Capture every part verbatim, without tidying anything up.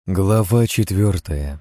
Глава четвертая.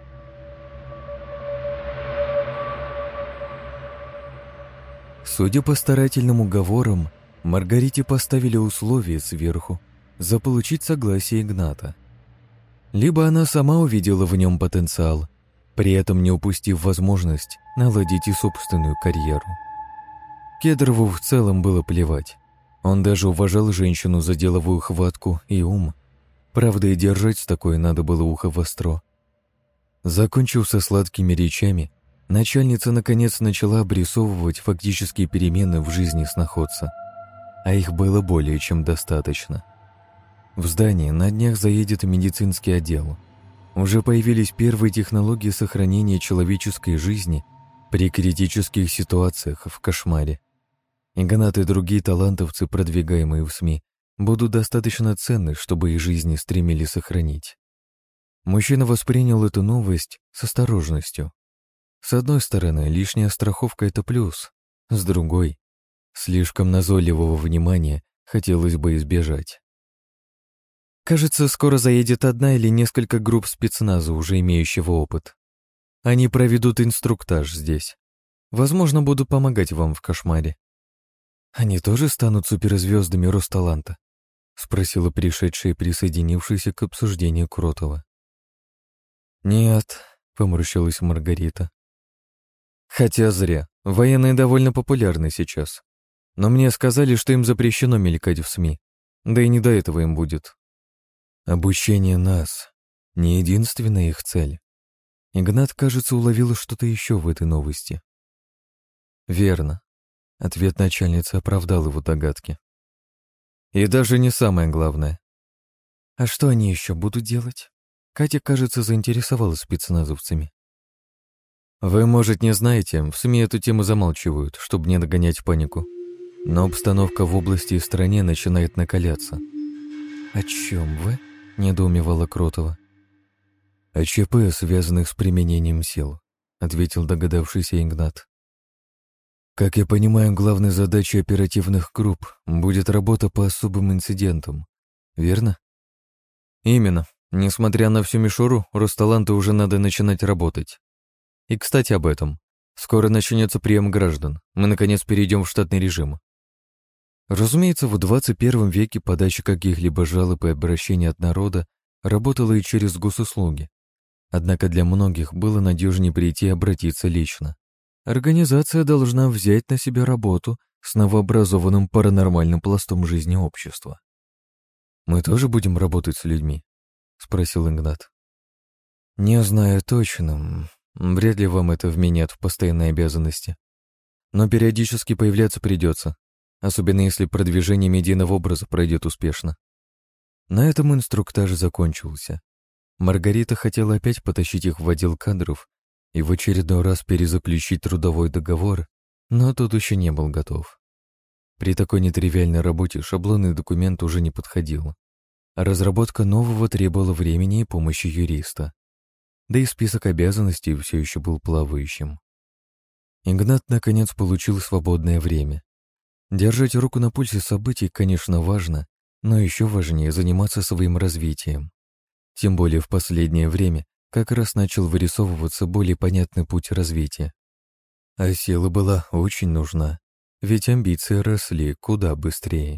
Судя по старательным уговорам, Маргарите поставили условие сверху заполучить согласие Игната. Либо она сама увидела в нем потенциал, при этом не упустив возможность наладить и собственную карьеру. Кедрову в целом было плевать. Он даже уважал женщину за деловую хватку и ум. Правда, и держать такое надо было ухо востро. Закончив со сладкими речами, начальница наконец начала обрисовывать фактические перемены в жизни сноходца, а их было более чем достаточно. В здании на днях заедет медицинский отдел. Уже появились первые технологии сохранения человеческой жизни при критических ситуациях в кошмаре. Игнат и другие талантовцы, продвигаемые в СМИ, будут достаточно ценны, чтобы их жизни стремили сохранить. Мужчина воспринял эту новость с осторожностью. С одной стороны, лишняя страховка — это плюс, с другой, слишком назойливого внимания хотелось бы избежать. Кажется, скоро заедет одна или несколько групп спецназа, уже имеющего опыт. Они проведут инструктаж здесь. Возможно, будут помогать вам в кошмаре. Они тоже станут суперзвездами Росталанта? Спросила пришедшая и присоединившаяся к обсуждению Кротова. Нет, поморщилась Маргарита. Хотя зря. Военные довольно популярны сейчас. Но мне сказали, что им запрещено мелькать в СМИ. Да и не до этого им будет. Обучение нас — не единственная их цель. Игнат, кажется, уловил что-то еще в этой новости. Верно. Ответ начальницы оправдал его догадки. И даже не самое главное. А что они еще будут делать? Катя, кажется, заинтересовалась спецназовцами. Вы, может, не знаете, в СМИ эту тему замалчивают, чтобы не догонять панику. Но обстановка в области и стране начинает накаляться. О чем вы? — недоумевала Кротова. «О ЧП, связанных с применением сил», — ответил догадавшийся Игнат. «Как я понимаю, главной задачей оперативных групп будет работа по особым инцидентам, верно?» «Именно. Несмотря на всю мишуру, Росталанту уже надо начинать работать. И, кстати, об этом. Скоро начнется прием граждан. Мы, наконец, перейдем в штатный режим». Разумеется, в двадцать первом веке подача каких-либо жалоб и обращений от народа работала и через госуслуги. Однако для многих было надежнее прийти и обратиться лично. Организация должна взять на себя работу с новообразованным паранормальным пластом жизни общества. «Мы тоже будем работать с людьми?» — спросил Игнат. «Не знаю точно. Вряд ли вам это вменят в постоянные обязанности. Но периодически появляться придется. Особенно если продвижение медийного образа пройдет успешно». На этом инструктаж закончился. Маргарита хотела опять потащить их в отдел кадров и в очередной раз перезаключить трудовой договор, но тот еще не был готов. При такой нетривиальной работе шаблонный документ уже не подходил, а разработка нового требовала времени и помощи юриста. Да и список обязанностей все еще был плавающим. Игнат наконец получил свободное время. Держать руку на пульсе событий, конечно, важно, но еще важнее заниматься своим развитием. Тем более в последнее время как раз начал вырисовываться более понятный путь развития. А сила была очень нужна, ведь амбиции росли куда быстрее.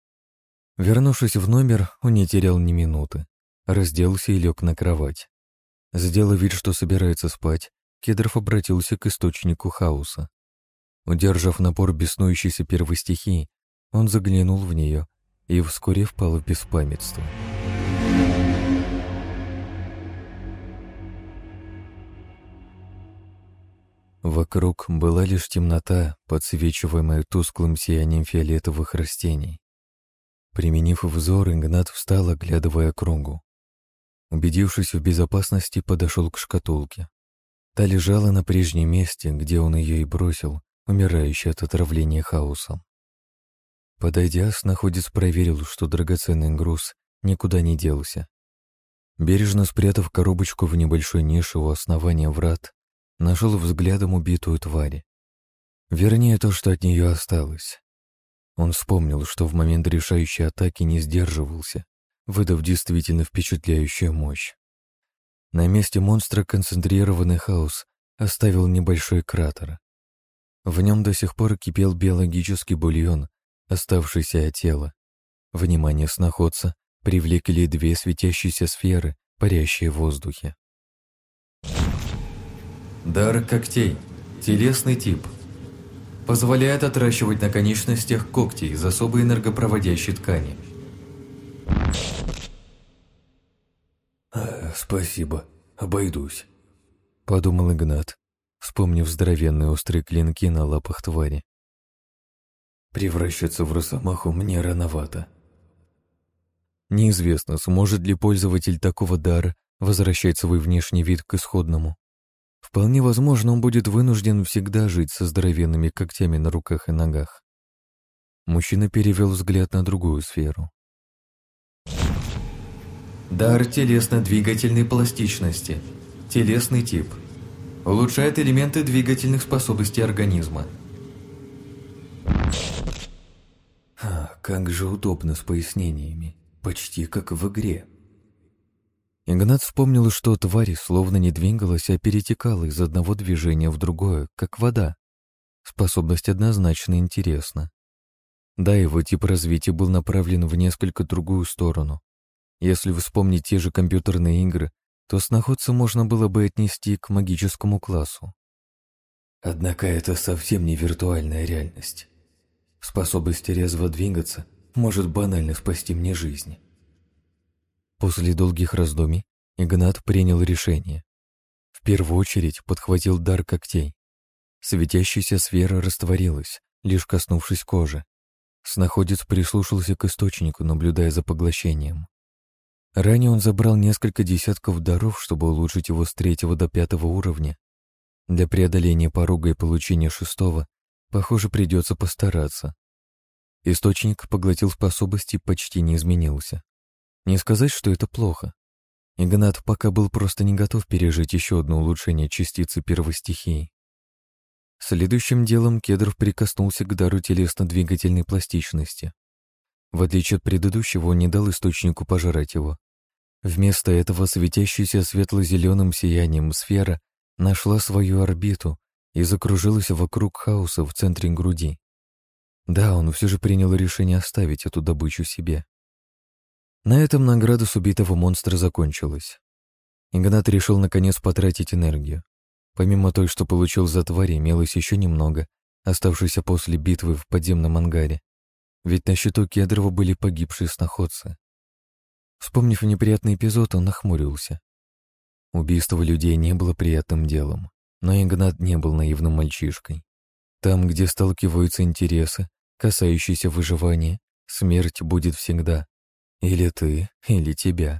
Вернувшись в номер, он не терял ни минуты, разделся и лег на кровать. Сделав вид, что собирается спать, Кедров обратился к источнику хаоса. Удержав напор беснующейся первой стихии, он заглянул в нее и вскоре впал в беспамятство. Вокруг была лишь темнота, подсвечиваемая тусклым сиянием фиолетовых растений. Применив взор, Игнат встал, оглядывая округу. Убедившись в безопасности, подошел к шкатулке. Та лежала на прежнем месте, где он ее и бросил, умирающий от отравления хаосом. Подойдя, снаходец проверил, что драгоценный груз никуда не делся. Бережно спрятав коробочку в небольшой нише у основания врат, нашел взглядом убитую тварь. Вернее, то, что от нее осталось. Он вспомнил, что в момент решающей атаки не сдерживался, выдав действительно впечатляющую мощь. На месте монстра концентрированный хаос оставил небольшой кратер. В нем до сих пор кипел биологический бульон, оставшийся от тела. Внимание сноходца привлекли две светящиеся сферы, парящие в воздухе. Дар когтей. Телесный тип. Позволяет отращивать на конечностях когти из особой энергопроводящей ткани. «А, спасибо, обойдусь», — подумал Игнат, вспомнив здоровенные острые клинки на лапах твари. «Превращаться в росомаху мне рановато». Неизвестно, сможет ли пользователь такого дара возвращать свой внешний вид к исходному. Вполне возможно, он будет вынужден всегда жить со здоровенными когтями на руках и ногах. Мужчина перевел взгляд на другую сферу. Дар телесно-двигательной пластичности. Телесный тип. Улучшает элементы двигательных способностей организма. А, как же удобно с пояснениями. Почти как в игре. Игнат вспомнил, что тварь словно не двигалась, а перетекала из одного движения в другое, как вода. Способность однозначно интересна. Да, его тип развития был направлен в несколько другую сторону. Если вспомнить те же компьютерные игры, то сноходца можно было бы отнести к магическому классу. Однако это совсем не виртуальная реальность. Способность резво двигаться может банально спасти мне жизнь. После долгих раздумий Игнат принял решение. В первую очередь подхватил дар когтей. Светящаяся сфера растворилась, лишь коснувшись кожи. Сноходец прислушался к источнику, наблюдая за поглощением. Ранее он забрал несколько десятков даров, чтобы улучшить его с третьего до пятого уровня. Для преодоления порога и получения шестого, похоже, придется постараться. Источник поглотил способности и почти не изменился. Не сказать, что это плохо. Игнат пока был просто не готов пережить еще одно улучшение частицы первой стихии. Следующим делом Кедров прикоснулся к дару телесно-двигательной пластичности. В отличие от предыдущего, он не дал источнику пожрать его. Вместо этого светящаяся светло-зеленым сиянием сфера нашла свою орбиту и закружилась вокруг хаоса в центре груди. Да, он все же принял решение оставить эту добычу себе. На этом награда с убитого монстра закончилась. Игнат решил наконец потратить энергию. Помимо той, что получил за тварь, имелось еще немного, оставшееся после битвы в подземном ангаре. Ведь на счету Кедрова были погибшие сноходцы. Вспомнив неприятный эпизод, он нахмурился. Убийство людей не было приятным делом, но Игнат не был наивным мальчишкой. Там, где сталкиваются интересы, касающиеся выживания, смерть будет всегда. Или ты, или тебя.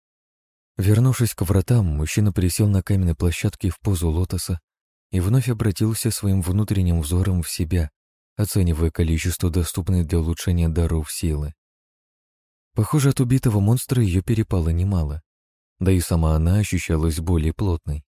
Вернувшись к вратам, мужчина присел на каменной площадке в позу лотоса и вновь обратился своим внутренним взором в себя, оценивая количество доступных для улучшения даров силы. Похоже, от убитого монстра ее перепало немало, да и сама она ощущалась более плотной.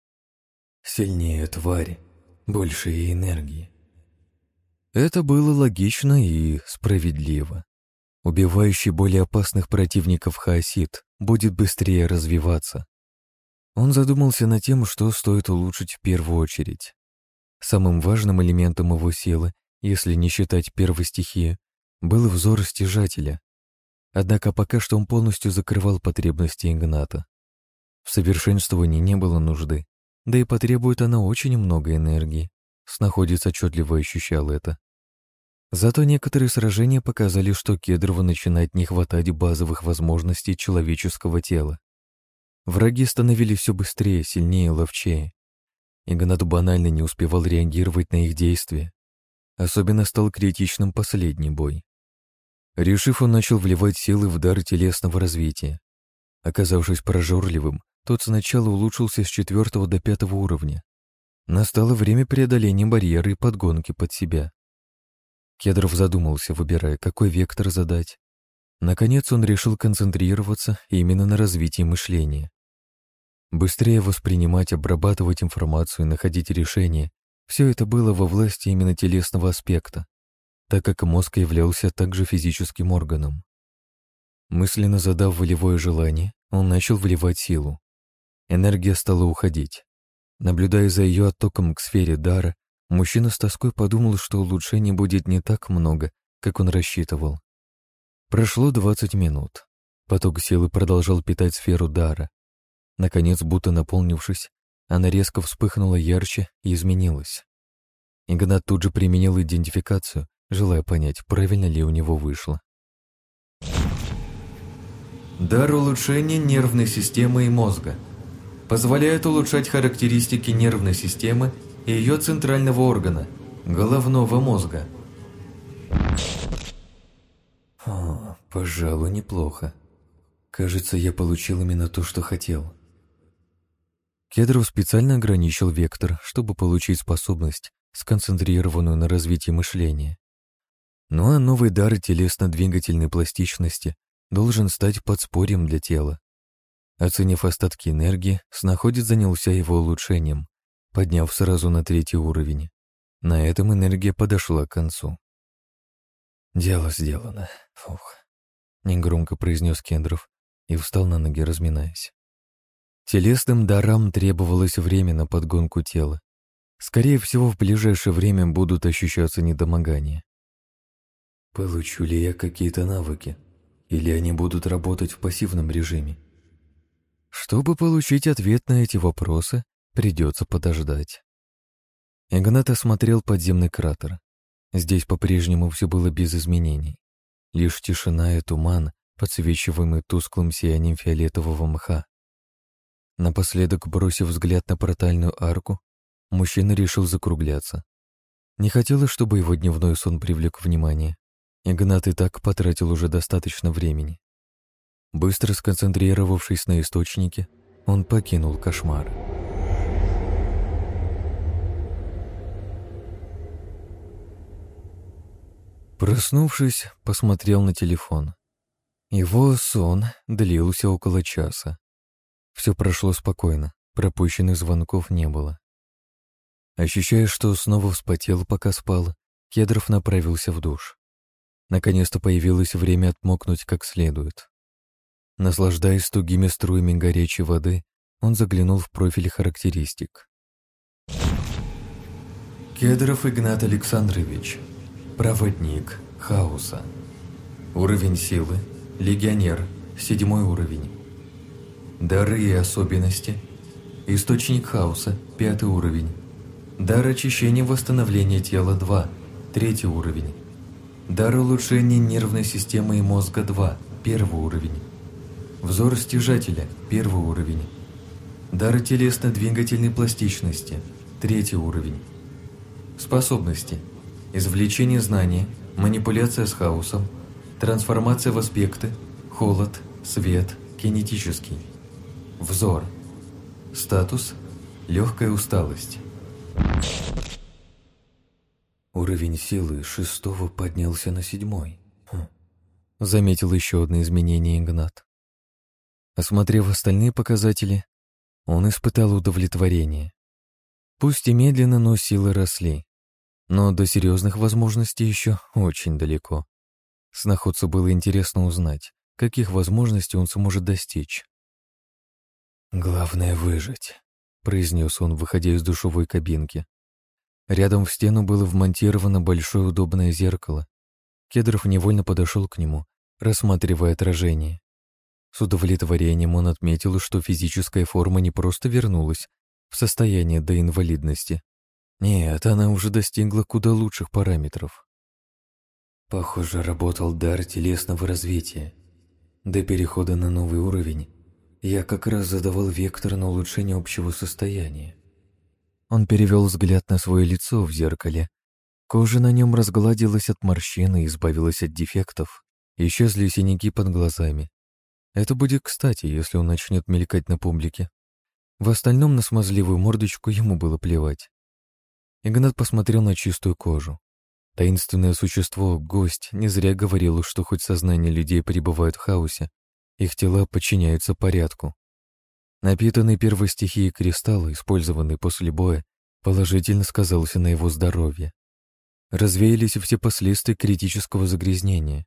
Сильнее твари, больше и энергии. Это было логично и справедливо. Убивающий более опасных противников хаосит будет быстрее развиваться. Он задумался над тем, что стоит улучшить в первую очередь. Самым важным элементом его силы, если не считать первой стихии, был взор стяжателя. Однако пока что он полностью закрывал потребности Игната. В совершенствовании не было нужды, да и потребует она очень много энергии. Сноходец отчетливо ощущал это. Зато некоторые сражения показали, что Кедрову начинает не хватать базовых возможностей человеческого тела. Враги становились все быстрее, сильнее, ловчее. Игнат банально не успевал реагировать на их действия. Особенно стал критичным последний бой. Решив, он начал вливать силы в дар телесного развития. Оказавшись прожорливым, тот сначала улучшился с четвертого до пятого уровня. Настало время преодоления барьера и подгонки под себя. Кедров задумался, выбирая, какой вектор задать. Наконец он решил концентрироваться именно на развитии мышления. Быстрее воспринимать, обрабатывать информацию и находить решения — все это было во власти именно телесного аспекта, так как мозг являлся также физическим органом. Мысленно задав волевое желание, он начал вливать силу. Энергия стала уходить. Наблюдая за ее оттоком к сфере дара, мужчина с тоской подумал, что улучшений будет не так много, как он рассчитывал. Прошло двадцать минут. Поток силы продолжал питать сферу дара. Наконец, будто наполнившись, она резко вспыхнула ярче и изменилась. Игнат тут же применил идентификацию, желая понять, правильно ли у него вышло. Дар улучшения нервной системы и мозга. Позволяет улучшать характеристики нервной системы и ее центрального органа – головного мозга. О, пожалуй, неплохо. Кажется, я получил именно то, что хотел. Кедров специально ограничил вектор, чтобы получить способность, сконцентрированную на развитии мышления. Ну а новый дар телесно-двигательной пластичности должен стать подспорьем для тела. Оценив остатки энергии, снаходец занялся его улучшением, подняв сразу на третий уровень. На этом энергия подошла к концу. «Дело сделано. Фух», — негромко произнес Кендров и встал на ноги, разминаясь. Телесным дарам требовалось время на подгонку тела. Скорее всего, в ближайшее время будут ощущаться недомогания. Получу ли я какие-то навыки? Или они будут работать в пассивном режиме? Чтобы получить ответ на эти вопросы, придется подождать. Игнат осмотрел подземный кратер. Здесь по-прежнему все было без изменений. Лишь тишина и туман, подсвечиваемый тусклым сиянием фиолетового мха. Напоследок, бросив взгляд на портальную арку, мужчина решил закругляться. Не хотелось, чтобы его дневной сон привлек внимание. Игнат и так потратил уже достаточно времени. Быстро сконцентрировавшись на источнике, он покинул кошмар. Проснувшись, посмотрел на телефон. Его сон длился около часа. Все прошло спокойно, пропущенных звонков не было. Ощущая, что снова вспотел, пока спал, Кедров направился в душ. Наконец-то появилось время отмокнуть как следует. Наслаждаясь тугими струями горячей воды, он заглянул в профиль характеристик. Кедров Игнат Александрович. Проводник хаоса. Уровень силы. Легионер. Седьмой уровень. Дары и особенности. Источник хаоса. Пятый уровень. Дар очищения восстановления тела два. Третий уровень. Дар улучшения нервной системы и мозга два. Первый уровень. Взор стяжателя. Первый уровень. Дар телесно-двигательной пластичности. Третий уровень. Способности. Извлечение знания, манипуляция с хаосом, трансформация в аспекты, холод, свет, кинетический. Взор. Статус. Легкая усталость. Уровень силы шестого поднялся на седьмой. Хм. Заметил еще одно изменение Игнат. Осмотрев остальные показатели, он испытал удовлетворение. Пусть и медленно, но силы росли. Но до серьезных возможностей еще очень далеко. Сноходцу было интересно узнать, каких возможностей он сможет достичь. «Главное — выжить», — произнес он, выходя из душевой кабинки. Рядом в стену было вмонтировано большое удобное зеркало. Кедров невольно подошел к нему, рассматривая отражение. С удовлетворением он отметил, что физическая форма не просто вернулась в состояние до инвалидности. Нет, она уже достигла куда лучших параметров. Похоже, работал дар телесного развития. До перехода на новый уровень я как раз задавал вектор на улучшение общего состояния. Он перевел взгляд на свое лицо в зеркале. Кожа на нем разгладилась от морщин и избавилась от дефектов. Исчезли синяки под глазами. Это будет кстати, если он начнет мелькать на публике. В остальном на смазливую мордочку ему было плевать. Игнат посмотрел на чистую кожу. Таинственное существо, гость, не зря говорил, что хоть сознание людей пребывают в хаосе, их тела подчиняются порядку. Напитанный первой стихией кристалл, использованный после боя, положительно сказался на его здоровье. Развеялись все последствия критического загрязнения.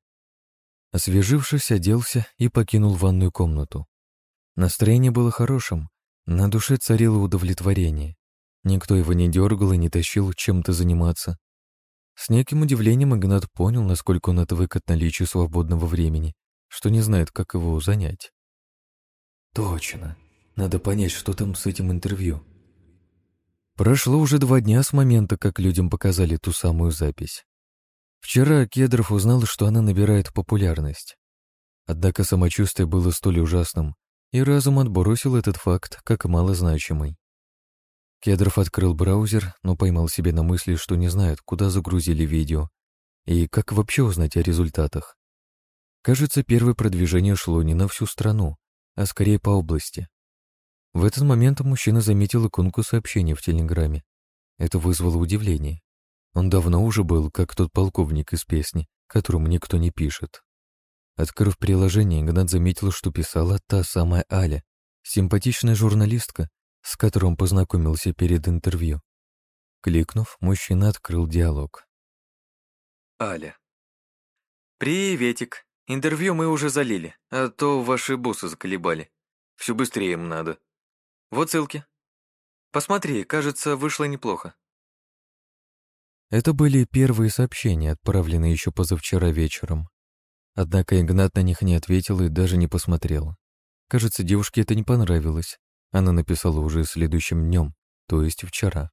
Освежившись, оделся и покинул ванную комнату. Настроение было хорошим, На душе царило удовлетворение. Никто его не дергал и не тащил чем-то заниматься. С неким удивлением Игнат понял, насколько он отвык от наличия свободного времени, что не знает, как его занять. Точно. Надо понять, что там с этим интервью. Прошло уже два дня с момента, как людям показали ту самую запись. Вчера Кедров узнал, что она набирает популярность. Однако самочувствие было столь ужасным, и разум отбросил этот факт как малозначимый. Кедров открыл браузер, но поймал себя на мысли, что не знает, куда загрузили видео и как вообще узнать о результатах. Кажется, первое продвижение шло не на всю страну, а скорее по области. В этот момент мужчина заметил иконку сообщения в Телеграме. Это вызвало удивление. Он давно уже был, как тот полковник из песни, которому никто не пишет. Открыв приложение, Игнат заметил, что писала та самая Аля, симпатичная журналистка, с которой он познакомился перед интервью. Кликнув, мужчина открыл диалог. Аля. «Приветик. Интервью мы уже залили, а то ваши боссы заколебали. Все быстрее им надо. Вот ссылки. Посмотри, кажется, вышло неплохо». Это были первые сообщения, отправленные еще позавчера вечером. Однако Игнат на них не ответил и даже не посмотрел. Кажется, девушке это не понравилось. Она написала уже следующим днем, то есть вчера.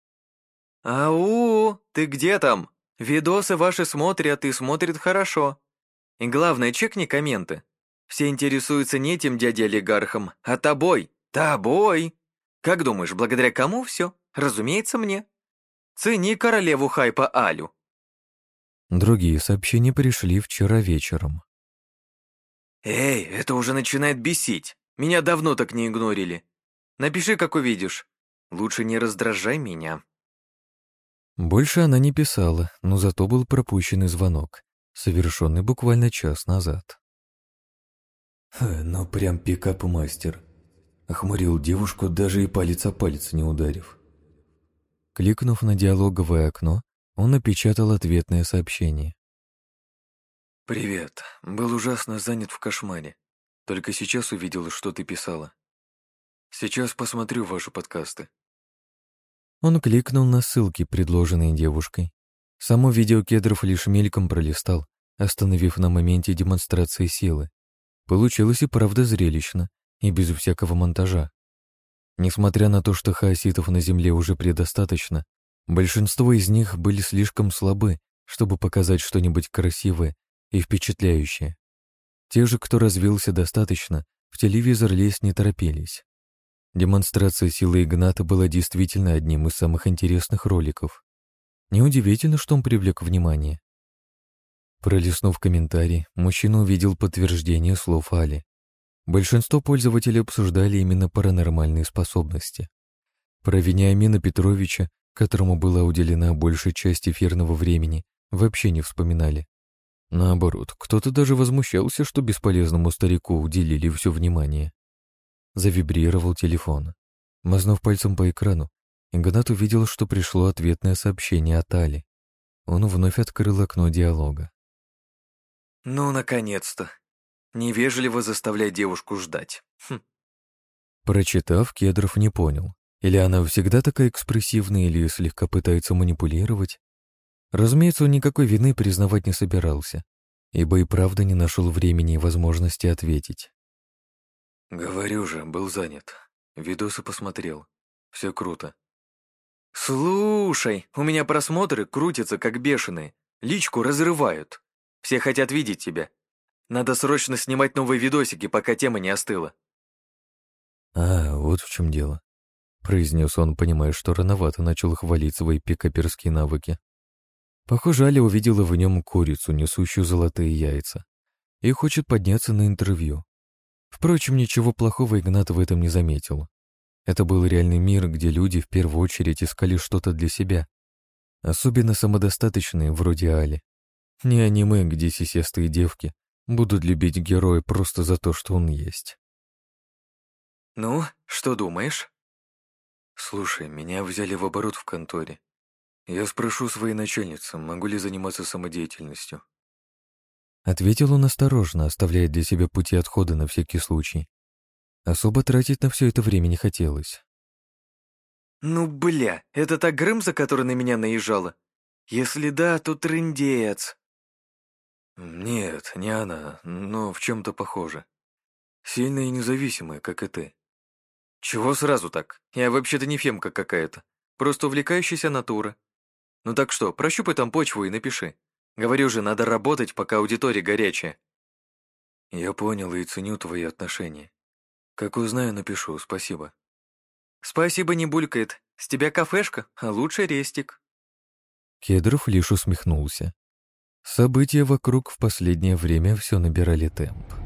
«Ау, ты где там? Видосы ваши смотрят и смотрят хорошо. И главное, чекни комменты. Все интересуются не этим дядей-олигархом, а тобой. Тобой. Как думаешь, благодаря кому все? Разумеется, мне. Цени королеву хайпа Алю». Другие сообщения пришли вчера вечером. «Эй, это уже начинает бесить. Меня давно так не игнорили. Напиши, как увидишь. Лучше не раздражай меня». Больше она не писала, но зато был пропущенный звонок, совершенный буквально час назад. «Ну, прям пикап-мастер», — охмурил девушку, даже и палец о палец не ударив. Кликнув на диалоговое окно, он напечатал ответное сообщение. «Привет. Был ужасно занят в кошмаре. Только сейчас увидел, что ты писала. Сейчас посмотрю ваши подкасты». Он кликнул на ссылки, предложенные девушкой. Само видео Кедров лишь мельком пролистал, остановив на моменте демонстрации силы. Получилось и правда зрелищно, и без всякого монтажа. Несмотря на то, что хаоситов на Земле уже предостаточно, большинство из них были слишком слабы, чтобы показать что-нибудь красивое и впечатляющее. Те же, кто развился достаточно, в телевизор лезть не торопились. Демонстрация силы Игната была действительно одним из самых интересных роликов. Неудивительно, что он привлек внимание. Пролистнув комментарий, мужчина увидел подтверждение слов Али. Большинство пользователей обсуждали именно паранормальные способности. Про Вениамина Петровича, которому была уделена большая часть эфирного времени, вообще не вспоминали. Наоборот, кто-то даже возмущался, что бесполезному старику уделили все внимание. Завибрировал телефон. Мазнув пальцем по экрану, Игнат увидел, что пришло ответное сообщение от Али. Он вновь открыл окно диалога. «Ну, наконец-то. Невежливо заставлять девушку ждать. Хм». Прочитав, Кедров не понял, или она всегда такая экспрессивная, или слегка пытается манипулировать. Разумеется, он никакой вины признавать не собирался, ибо и правда не нашел времени и возможности ответить. «Говорю же, был занят. Видосы посмотрел. Все круто». «Слушай, у меня просмотры крутятся как бешеные. Личку разрывают. Все хотят видеть тебя. Надо срочно снимать новые видосики, пока тема не остыла». «А, вот в чем дело», — произнес он, понимая, что рановато начал хвалить свои пикаперские навыки. Похоже, Аля увидела в нем курицу, несущую золотые яйца, и хочет подняться на интервью. Впрочем, ничего плохого Игнат в этом не заметил. Это был реальный мир, где люди в первую очередь искали что-то для себя, особенно самодостаточные, вроде Али. Не аниме, где сисестые девки будут любить героя просто за то, что он есть. «Ну, что думаешь?» «Слушай, меня взяли в оборот в конторе. Я спрошу своей начальницы, могу ли заниматься самодеятельностью». Ответил он осторожно, оставляя для себя пути отхода на всякий случай. Особо тратить на все это время не хотелось. Ну, бля, это та Грымза, которая на меня наезжала? Если да, то трындец. Нет, не она, но в чем-то похоже. Сильная и независимая, как и ты. Чего сразу так? Я вообще-то не фемка какая-то. Просто увлекающаяся натура. Ну так что, прощупай там почву и напиши. Говорю же, надо работать, пока аудитория горячая. Я понял и ценю твои отношения. Как узнаю, напишу, спасибо. Спасибо не булькает. С тебя кафешка, а лучше рестик. Кедров лишь усмехнулся. События вокруг в последнее время все набирали темп.